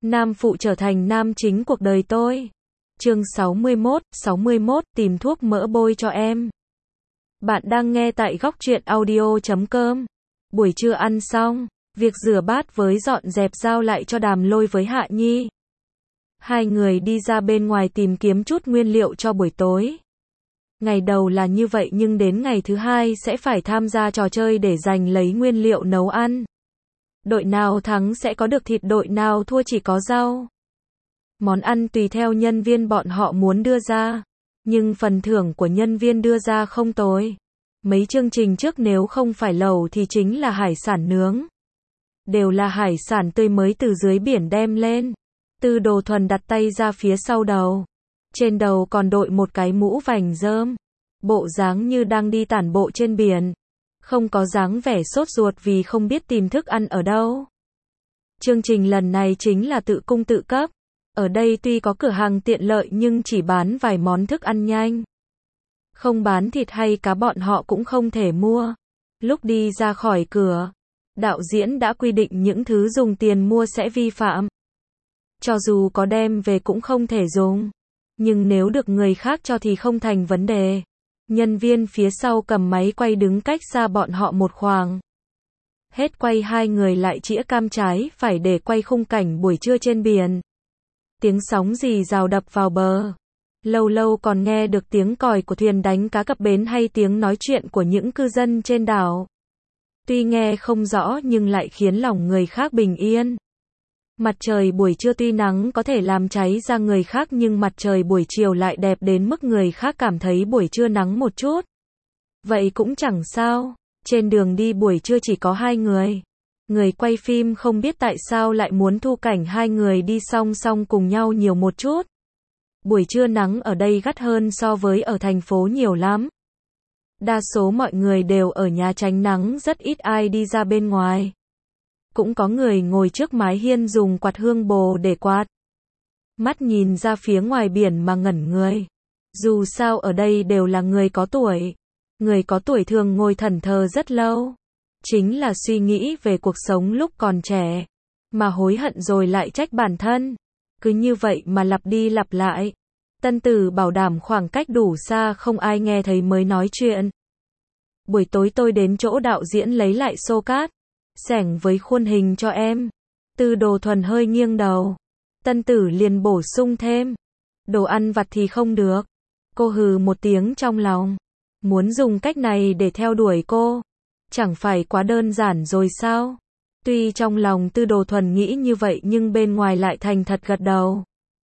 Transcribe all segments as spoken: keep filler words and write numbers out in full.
Nam phụ trở thành nam chính cuộc đời tôi. Chương sáu mươi mốt, sáu mươi mốt, tìm thuốc mỡ bôi cho em. Bạn đang nghe tại góc truyện audio chấm com. Buổi trưa ăn xong, việc rửa bát với dọn dẹp giao lại cho Đàm Lôi với Hạ Nhi. Hai người đi ra bên ngoài tìm kiếm chút nguyên liệu cho buổi tối. Ngày đầu là như vậy nhưng đến ngày thứ hai sẽ phải tham gia trò chơi để giành lấy nguyên liệu nấu ăn. Đội nào thắng sẽ có được thịt, đội nào thua chỉ có rau. Món ăn tùy theo nhân viên bọn họ muốn đưa ra, nhưng phần thưởng của nhân viên đưa ra không tồi. Mấy chương trình trước nếu không phải lẩu thì chính là hải sản nướng. Đều là hải sản tươi mới từ dưới biển đem lên. Tư Đồ Thuần đặt tay ra phía sau đầu. Trên đầu còn đội một cái mũ vành rơm. Bộ dáng như đang đi tản bộ trên biển. Không có dáng vẻ sốt ruột vì không biết tìm thức ăn ở đâu. Chương trình lần này chính là tự cung tự cấp. Ở đây tuy có cửa hàng tiện lợi nhưng chỉ bán vài món thức ăn nhanh. Không bán thịt hay cá bọn họ cũng không thể mua. Lúc đi ra khỏi cửa, đạo diễn đã quy định những thứ dùng tiền mua sẽ vi phạm. Cho dù có đem về cũng không thể dùng. Nhưng nếu được người khác cho thì không thành vấn đề. Nhân viên phía sau cầm máy quay đứng cách xa bọn họ một khoảng. Hết quay hai người lại chĩa cam trái phải để quay khung cảnh buổi trưa trên biển. Tiếng sóng rì rào đập vào bờ. Lâu lâu còn nghe được tiếng còi của thuyền đánh cá cập bến hay tiếng nói chuyện của những cư dân trên đảo. Tuy nghe không rõ nhưng lại khiến lòng người khác bình yên. Mặt trời buổi trưa tuy nắng có thể làm cháy da người khác nhưng mặt trời buổi chiều lại đẹp đến mức người khác cảm thấy buổi trưa nắng một chút. Vậy cũng chẳng sao. Trên đường đi buổi trưa chỉ có hai người. Người quay phim không biết tại sao lại muốn thu cảnh hai người đi song song cùng nhau nhiều một chút. Buổi trưa nắng ở đây gắt hơn so với ở thành phố nhiều lắm. Đa số mọi người đều ở nhà tránh nắng, rất ít ai đi ra bên ngoài. Cũng có người ngồi trước mái hiên dùng quạt hương bồ để quạt. Mắt nhìn ra phía ngoài biển mà ngẩn người. Dù sao ở đây đều là người có tuổi. Người có tuổi thường ngồi thẫn thờ rất lâu. Chính là suy nghĩ về cuộc sống lúc còn trẻ. Mà hối hận rồi lại trách bản thân. Cứ như vậy mà lặp đi lặp lại. Tân Tử bảo đảm khoảng cách đủ xa không ai nghe thấy mới nói chuyện. Buổi tối tôi đến chỗ đạo diễn lấy lại xô cát. Xẻng với khuôn hình cho em. Tư Đồ Thuần hơi nghiêng đầu. Tân Tử liền bổ sung thêm. Đồ ăn vặt thì không được. Cô hừ một tiếng trong lòng. Muốn dùng cách này để theo đuổi cô. Chẳng phải quá đơn giản rồi sao? Tuy trong lòng Tư Đồ Thuần nghĩ như vậy nhưng bên ngoài lại thành thật gật đầu.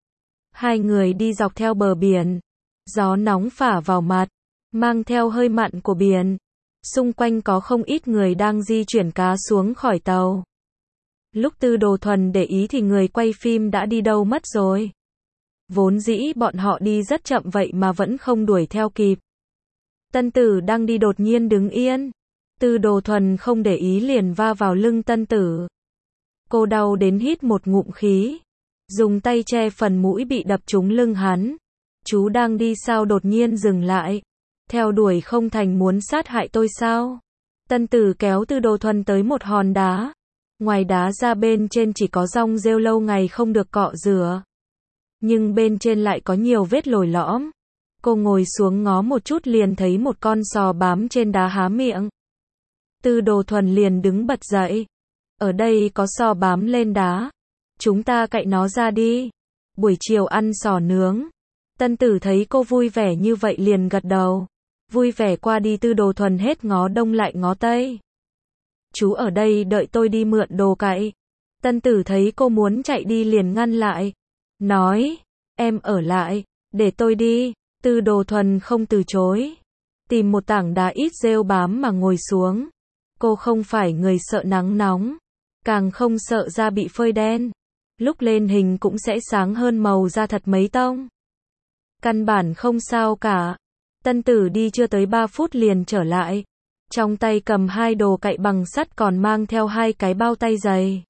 Hai người đi dọc theo bờ biển. Gió nóng phả vào mặt. Mang theo hơi mặn của biển. Xung quanh có không ít người đang di chuyển cá xuống khỏi tàu. Lúc Tư Đồ Thuần để ý thì người quay phim đã đi đâu mất rồi. Vốn dĩ bọn họ đi rất chậm vậy mà vẫn không đuổi theo kịp. Tân Tử đang đi đột nhiên đứng yên. Tư Đồ Thuần không để ý liền va vào lưng Tân Tử. Cô đau đến hít một ngụm khí. Dùng tay che phần mũi bị đập trúng lưng hắn. Chú đang đi sao đột nhiên dừng lại. Theo đuổi không thành muốn sát hại tôi sao? Tân Tử kéo Tư Đồ Thuần tới một hòn đá. Ngoài đá ra bên trên chỉ có rong rêu lâu ngày không được cọ rửa. Nhưng bên trên lại có nhiều vết lồi lõm. Cô ngồi xuống ngó một chút liền thấy một con sò bám trên đá há miệng. Tư Đồ Thuần liền đứng bật dậy. Ở đây có sò bám lên đá. Chúng ta cạy nó ra đi. Buổi chiều ăn sò nướng. Tân Tử thấy cô vui vẻ như vậy liền gật đầu. Vui vẻ qua đi Tư Đồ Thuần hết ngó đông lại ngó tây. Chú ở đây đợi tôi đi mượn đồ cạy. Tân Tử thấy cô muốn chạy đi liền ngăn lại. Nói, em ở lại, để tôi đi. Tư Đồ Thuần không từ chối. Tìm một tảng đá ít rêu bám mà ngồi xuống. Cô không phải người sợ nắng nóng. Càng không sợ da bị phơi đen. Lúc lên hình cũng sẽ sáng hơn màu da thật mấy tông. Căn bản không sao cả. Tân Tử đi chưa tới ba phút liền trở lại. Trong tay cầm hai đồ cạy bằng sắt còn mang theo hai cái bao tay dày.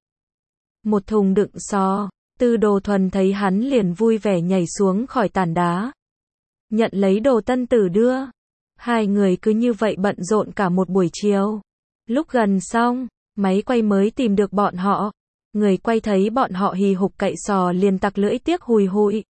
Một thùng đựng sò. Tư Đồ Thuần thấy hắn liền vui vẻ nhảy xuống khỏi tảng đá. Nhận lấy đồ Tân Tử đưa. Hai người cứ như vậy bận rộn cả một buổi chiều. Lúc gần xong, máy quay mới tìm được bọn họ. Người quay thấy bọn họ hì hục cậy sò liền tặc lưỡi tiếc hùi hụi.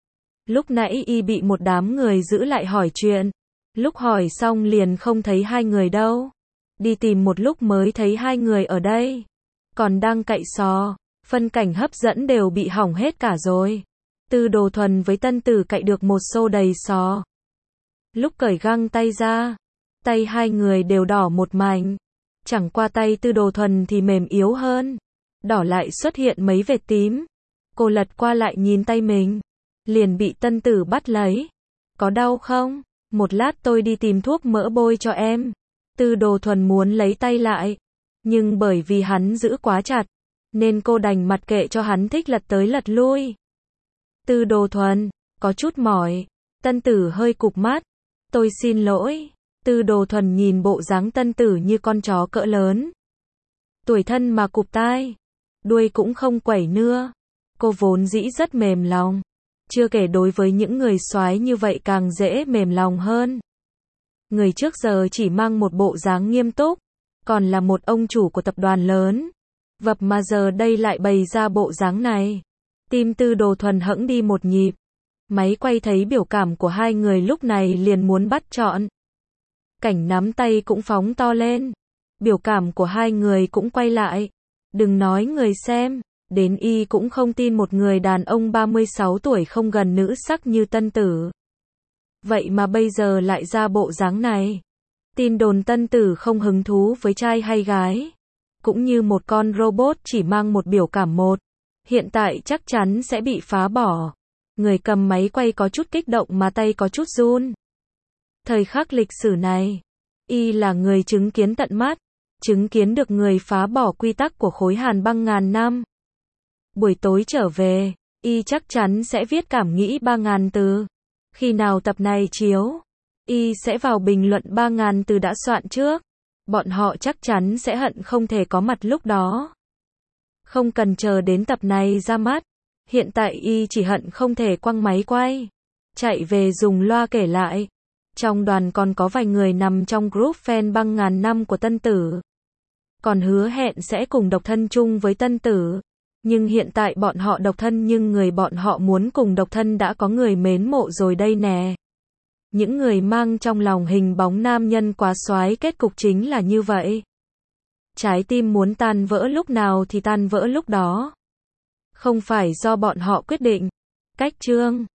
Lúc nãy y bị một đám người giữ lại hỏi chuyện. Lúc hỏi xong liền không thấy hai người đâu. Đi tìm một lúc mới thấy hai người ở đây. Còn đang cậy sò. Phân cảnh hấp dẫn đều bị hỏng hết cả rồi. Tư Đồ Thuần với Tân Tử cậy được một xô đầy sò. Lúc cởi găng tay ra, tay hai người đều đỏ một mảnh. Chẳng qua tay Tư Đồ Thuần thì mềm yếu hơn. Đỏ lại xuất hiện mấy vệt tím. Cô lật qua lại nhìn tay mình. Liền bị Tân Tử bắt lấy. Có đau không? Một lát tôi đi tìm thuốc mỡ bôi cho em. Tư Đồ Thuần muốn lấy tay lại. Nhưng bởi vì hắn giữ quá chặt. Nên cô đành mặc kệ cho hắn thích lật tới lật lui. Tư Đồ Thuần, có chút mỏi. Tân Tử hơi cụp mắt. Tôi xin lỗi. Tư Đồ Thuần nhìn bộ dáng Tân Tử như con chó cỡ lớn. Tuổi thân mà cụp tai. Đuôi cũng không quẩy nưa. Cô vốn dĩ rất mềm lòng. Chưa kể đối với những người soái như vậy càng dễ mềm lòng hơn. Người trước giờ chỉ mang một bộ dáng nghiêm túc. Còn là một ông chủ của tập đoàn lớn. Vập mà giờ đây lại bày ra bộ dáng này. Tim Tư Đồ Thuần hẫng đi một nhịp. Máy quay thấy biểu cảm của hai người lúc này liền muốn bắt trọn. Cảnh nắm tay cũng phóng to lên. Biểu cảm của hai người cũng quay lại. Đừng nói người xem, đến y cũng không tin một người đàn ông ba mươi sáu tuổi không gần nữ sắc như Tân Tử. Vậy mà bây giờ lại ra bộ dáng này. Tin đồn Tân Tử không hứng thú với trai hay gái. Cũng như một con robot chỉ mang một biểu cảm một. Hiện tại chắc chắn sẽ bị phá bỏ. Người cầm máy quay có chút kích động mà tay có chút run. Thời khắc lịch sử này, y là người chứng kiến tận mắt. Chứng kiến được người phá bỏ quy tắc của khối hàn băng ngàn năm. Buổi tối trở về, y chắc chắn sẽ viết cảm nghĩ ba ngàn từ. Khi nào tập này chiếu, y sẽ vào bình luận ba ngàn từ đã soạn trước. Bọn họ chắc chắn sẽ hận không thể có mặt lúc đó. Không cần chờ đến tập này ra mắt. Hiện tại y chỉ hận không thể quăng máy quay. Chạy về dùng loa kể lại. Trong đoàn còn có vài người nằm trong group fan băng ngàn năm của Tân Tử. Còn hứa hẹn sẽ cùng độc thân chung với Tân Tử. Nhưng hiện tại bọn họ độc thân nhưng người bọn họ muốn cùng độc thân đã có người mến mộ rồi đây nè. Những người mang trong lòng hình bóng nam nhân quá soái kết cục chính là như vậy. Trái tim muốn tan vỡ lúc nào thì tan vỡ lúc đó. Không phải do bọn họ quyết định. Cách chương